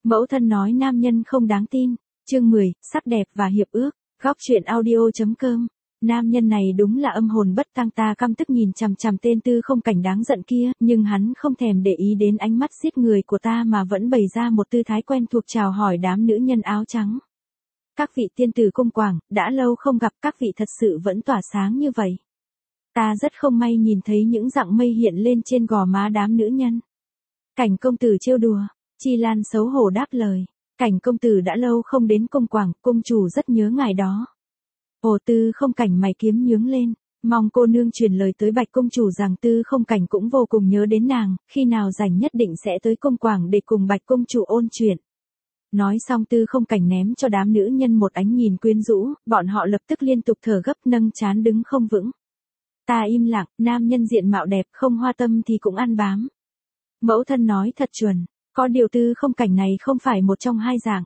Mẫu thân nói nam nhân không đáng tin. Chương 10, sắc đẹp và hiệp ước. Góc truyện audio.com. Nam nhân này đúng là âm hồn bất tang, ta căm tức nhìn chằm chằm tên Tư Không Cảnh đáng giận kia, nhưng hắn không thèm để ý đến ánh mắt giết người của ta mà vẫn bày ra một tư thái quen thuộc chào hỏi đám nữ nhân áo trắng. Các vị tiên tử cung quảng, đã lâu không gặp, các vị thật sự vẫn tỏa sáng như vậy. Ta rất không may nhìn thấy những dặng mây hiện lên trên gò má đám nữ nhân. Cảnh công tử trêu đùa. Chi Lan xấu hổ đáp lời. Cảnh công tử đã lâu không đến cung quảng, cung chủ rất nhớ ngài đó. Ồ, Tư Không Cảnh mày kiếm nhướng lên, mong cô nương truyền lời tới Bạch công chủ rằng Tư Không Cảnh cũng vô cùng nhớ đến nàng, khi nào rảnh nhất định sẽ tới cung quảng để cùng Bạch công chủ ôn chuyện. Nói xong Tư Không Cảnh ném cho đám nữ nhân một ánh nhìn quyến rũ, bọn họ lập tức liên tục thở gấp nâng trán đứng không vững. Ta im lặng, nam nhân diện mạo đẹp không hoa tâm thì cũng ăn bám. Mẫu thân nói thật chuẩn, có điều Tư Không Cảnh này không phải một trong hai dạng,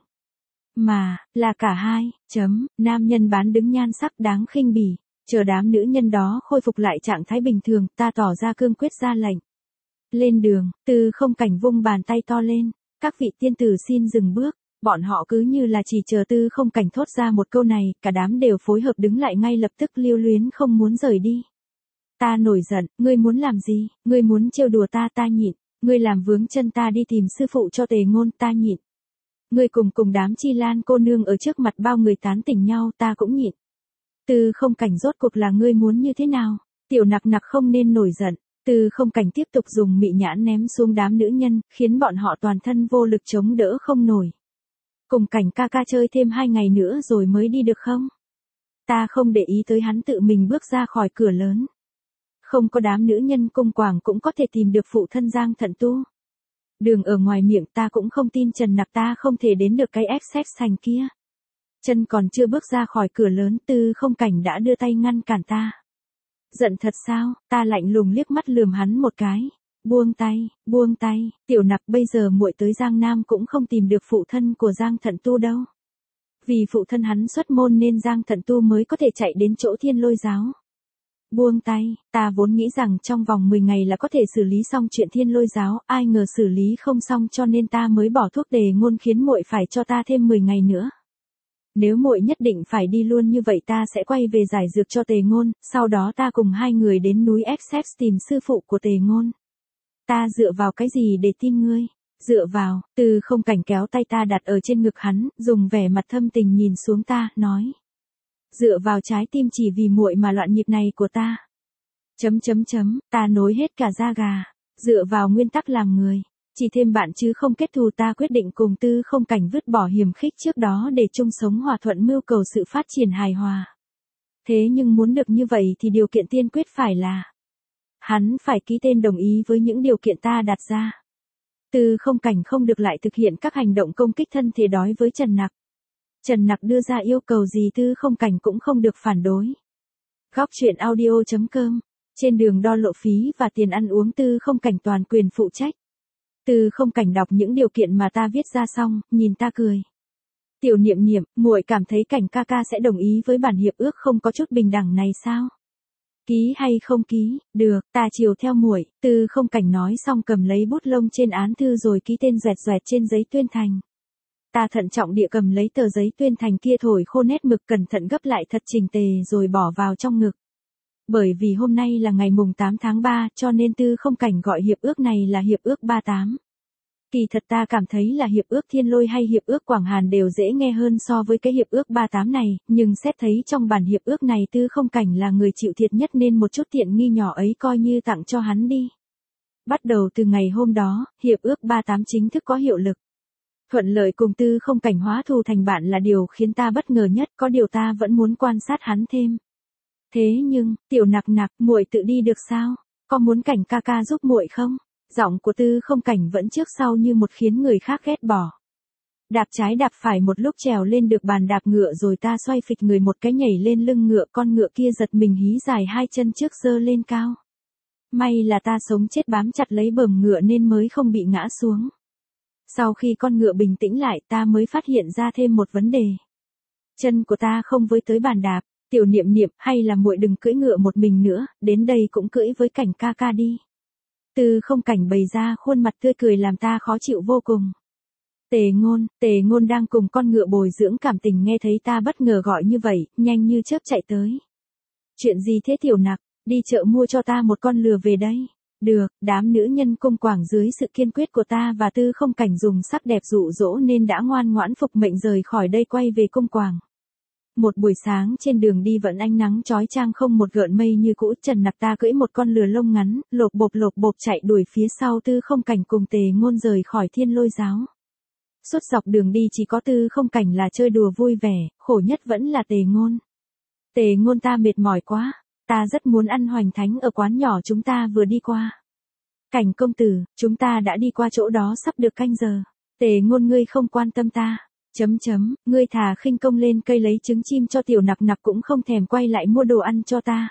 mà là cả hai. Nam nhân bán đứng nhan sắc đáng khinh bỉ. Chờ đám nữ nhân đó khôi phục lại trạng thái bình thường, ta tỏ ra cương quyết ra lệnh. Lên đường. Tư Không Cảnh vung bàn tay to lên. Các vị tiên tử xin dừng bước. Bọn họ cứ như là chỉ chờ Tư Không Cảnh thốt ra một câu này, cả đám đều phối hợp đứng lại ngay lập tức, lưu luyến không muốn rời đi. Ta nổi giận, ngươi muốn làm gì? Ngươi muốn trêu đùa ta, ta nhịn. Ngươi làm vướng chân ta đi tìm sư phụ cho Tề Ngôn, ta nhịn. Ngươi cùng đám Chi Lan cô nương ở trước mặt bao người tán tỉnh nhau, ta cũng nhịn. Tư Không Cảnh rốt cuộc là ngươi muốn như thế nào? Tiểu Nặc Nặc không nên nổi giận. Tư Không Cảnh tiếp tục dùng mị nhãn ném xuống đám nữ nhân, khiến bọn họ toàn thân vô lực chống đỡ không nổi. Cùng Cảnh ca ca chơi thêm 2 ngày nữa rồi mới đi được không? Ta không để ý tới hắn tự mình bước ra khỏi cửa lớn. Không có đám nữ nhân cung quảng cũng có thể tìm được phụ thân Giang Thận Tu. Đường ở ngoài miệng ta cũng không tin Trần Nặc ta không thể đến được cái XX thành kia. Chân còn chưa bước ra khỏi cửa lớn, Tư Không Cảnh đã đưa tay ngăn cản ta. Giận thật sao? Ta lạnh lùng liếc mắt lườm hắn một cái. Buông tay, Tiểu Nặc, bây giờ muội tới Giang Nam cũng không tìm được phụ thân của Giang Thận Tu đâu. Vì phụ thân hắn xuất môn nên Giang Thận Tu mới có thể chạy đến chỗ Thiên Lôi giáo. Buông tay, ta vốn nghĩ rằng trong vòng 10 ngày là có thể xử lý xong chuyện Thiên Lôi giáo, ai ngờ xử lý không xong cho nên ta mới bỏ thuốc Tề Ngôn khiến muội phải cho ta thêm 10 ngày nữa. Nếu muội nhất định phải đi luôn như vậy ta sẽ quay về giải dược cho Tề Ngôn, sau đó ta cùng 2 người đến núi Essex tìm sư phụ của Tề Ngôn. Ta dựa vào cái gì để tin ngươi? Dựa vào. Tư Không Cảnh kéo tay ta đặt ở trên ngực hắn, dùng vẻ mặt thâm tình nhìn xuống ta, nói. Dựa vào trái tim chỉ vì muội mà loạn nhịp này của ta. Ta nối hết cả da gà. Dựa vào nguyên tắc làm người. Chỉ thêm bạn chứ không kết thù, ta quyết định cùng Tư Không Cảnh vứt bỏ hiềm khích trước đó để chung sống hòa thuận, mưu cầu sự phát triển hài hòa. Thế nhưng muốn được như vậy thì điều kiện tiên quyết phải là hắn phải ký tên đồng ý với những điều kiện ta đặt ra. Tư Không Cảnh không được lại thực hiện các hành động công kích thân thể đối với Trần Nặc. Trần Nặc đưa ra yêu cầu gì Tư Không Cảnh cũng không được phản đối. Góc truyện audio.com. Trên đường đo lộ phí và tiền ăn uống Tư Không Cảnh toàn quyền phụ trách. Tư Không Cảnh đọc những điều kiện mà ta viết ra xong, nhìn ta cười. Tiểu Niệm Niệm, muội cảm thấy Cảnh ca ca sẽ đồng ý với bản hiệp ước không có chút bình đẳng này sao? Ký hay không ký? Được, ta chiều theo muội. Tư Không Cảnh nói xong cầm lấy bút lông trên án thư rồi ký tên doẹt doẹt trên giấy tuyên thành. Ta thận trọng địa cầm lấy tờ giấy tuyên thành kia, thổi khô nét mực, cẩn thận gấp lại thật chỉnh tề rồi bỏ vào trong ngực. Bởi vì hôm nay là ngày mùng 8 tháng 3 cho nên Tư Không Cảnh gọi hiệp ước này là hiệp ước 38. Kỳ thật ta cảm thấy là hiệp ước Thiên Lôi hay hiệp ước Quảng Hàn đều dễ nghe hơn so với cái hiệp ước 38 này, nhưng xét thấy trong bản hiệp ước này Tư Không Cảnh là người chịu thiệt nhất nên một chút tiện nghi nhỏ ấy coi như tặng cho hắn đi. Bắt đầu từ ngày hôm đó, hiệp ước 38 chính thức có hiệu lực. Thuận lợi cùng Tư Không Cảnh hóa thù thành bạn là điều khiến ta bất ngờ nhất, có điều ta vẫn muốn quan sát hắn thêm. Thế nhưng, Tiểu Nặc Nặc, muội tự đi được sao? Có muốn Cảnh ca ca giúp muội không? Giọng của Tư Không Cảnh vẫn trước sau như một khiến người khác ghét bỏ. Đạp trái đạp phải một lúc trèo lên được bàn đạp ngựa rồi ta xoay phịch người một cái nhảy lên lưng ngựa, con ngựa kia giật mình hí dài 2 chân trước giơ lên cao. May là ta sống chết bám chặt lấy bờm ngựa nên mới không bị ngã xuống. Sau khi con ngựa bình tĩnh lại ta mới phát hiện ra thêm một vấn đề. Chân của ta không với tới bàn đạp. Tiểu Niệm Niệm, hay là muội đừng cưỡi ngựa một mình nữa, đến đây cũng cưỡi với Cảnh ca ca đi. Tư Không Cảnh bày ra khuôn mặt tươi cười làm ta khó chịu vô cùng. Tề Ngôn đang cùng con ngựa bồi dưỡng cảm tình nghe thấy ta bất ngờ gọi như vậy, nhanh như chớp chạy tới. Chuyện gì thế Tiểu Nặc, đi chợ mua cho ta một con lừa về đây. Được, đám nữ nhân cung quảng dưới sự kiên quyết của ta và Tư Không Cảnh dùng sắc đẹp dụ dỗ nên đã ngoan ngoãn phục mệnh rời khỏi đây quay về cung quảng. Một buổi sáng trên đường đi vẫn ánh nắng chói chang không một gợn mây như cũ, Trần Nặc ta cưỡi một con lừa lông ngắn, lộp bộp chạy đuổi phía sau Tư Không Cảnh cùng Tề Ngôn rời khỏi Thiên Lôi giáo. Suốt dọc đường đi chỉ có Tư Không Cảnh là chơi đùa vui vẻ, khổ nhất vẫn là Tề Ngôn. Tề Ngôn ta mệt mỏi quá, ta rất muốn ăn hoành thánh ở quán nhỏ chúng ta vừa đi qua. Cảnh công tử, chúng ta đã đi qua chỗ đó sắp được canh giờ. Tề Ngôn ngươi không quan tâm ta. Ngươi thà khinh công lên cây lấy trứng chim cho Tiểu Nặc Nặc cũng không thèm quay lại mua đồ ăn cho ta.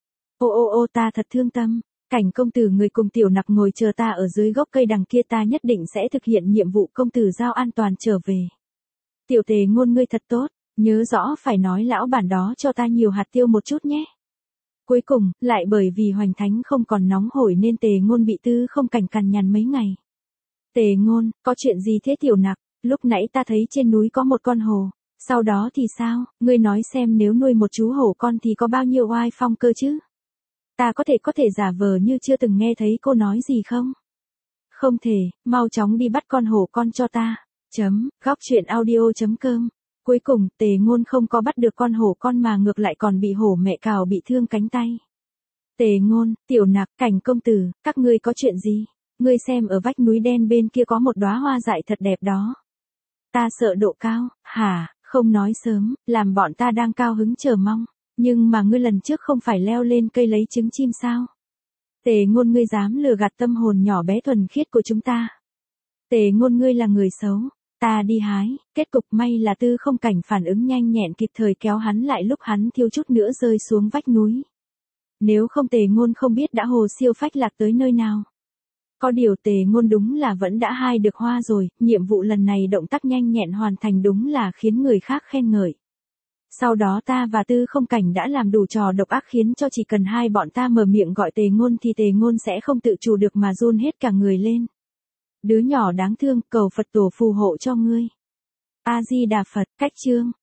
Ô ta thật thương tâm. Cảnh công tử người cùng Tiểu Nặc ngồi chờ ta ở dưới gốc cây đằng kia, ta nhất định sẽ thực hiện nhiệm vụ công tử giao an toàn trở về. Tiểu Tề Ngôn ngươi thật tốt, nhớ rõ phải nói lão bản đó cho ta nhiều hạt tiêu một chút nhé. Cuối cùng, lại bởi vì hoành thánh không còn nóng hổi nên Tề Ngôn bị Tư Không Cảnh cằn nhằn mấy ngày. Tề Ngôn, có chuyện gì thế Tiểu Nặc? Lúc nãy ta thấy trên núi có một con hổ, sau đó thì sao, ngươi nói xem nếu nuôi một chú hổ con thì có bao nhiêu oai phong cơ chứ? Ta có thể giả vờ như chưa từng nghe thấy cô nói gì không? Không thể, mau chóng đi bắt con hổ con cho ta. Góc chuyện audio.com. Cuối cùng, Tề Ngôn không có bắt được con hổ con mà ngược lại còn bị hổ mẹ cào bị thương cánh tay. Tề Ngôn, Tiểu Nặc, Cảnh công tử, các ngươi có chuyện gì? Ngươi xem ở vách núi đen bên kia có một đóa hoa dại thật đẹp đó. Ta sợ độ cao, hả, không nói sớm, làm bọn ta đang cao hứng chờ mong. Nhưng mà ngươi lần trước không phải leo lên cây lấy trứng chim sao? Tề Ngôn ngươi dám lừa gạt tâm hồn nhỏ bé thuần khiết của chúng ta. Tề Ngôn ngươi là người xấu, ta đi hái, kết cục may là Tư Không Cảnh phản ứng nhanh nhẹn kịp thời kéo hắn lại lúc hắn thiếu chút nữa rơi xuống vách núi. Nếu không Tề Ngôn không biết đã hồ siêu phách lạc tới nơi nào. Có điều Tề Ngôn đúng là vẫn đã hai được hoa rồi, nhiệm vụ lần này động tác nhanh nhẹn hoàn thành đúng là khiến người khác khen ngợi. Sau đó ta và Tư Không Cảnh đã làm đủ trò độc ác khiến cho chỉ cần hai bọn ta mở miệng gọi Tề Ngôn thì Tề Ngôn sẽ không tự chủ được mà run hết cả người lên. Đứa nhỏ đáng thương, cầu Phật tổ phù hộ cho ngươi. A Di Đà Phật, cách chương.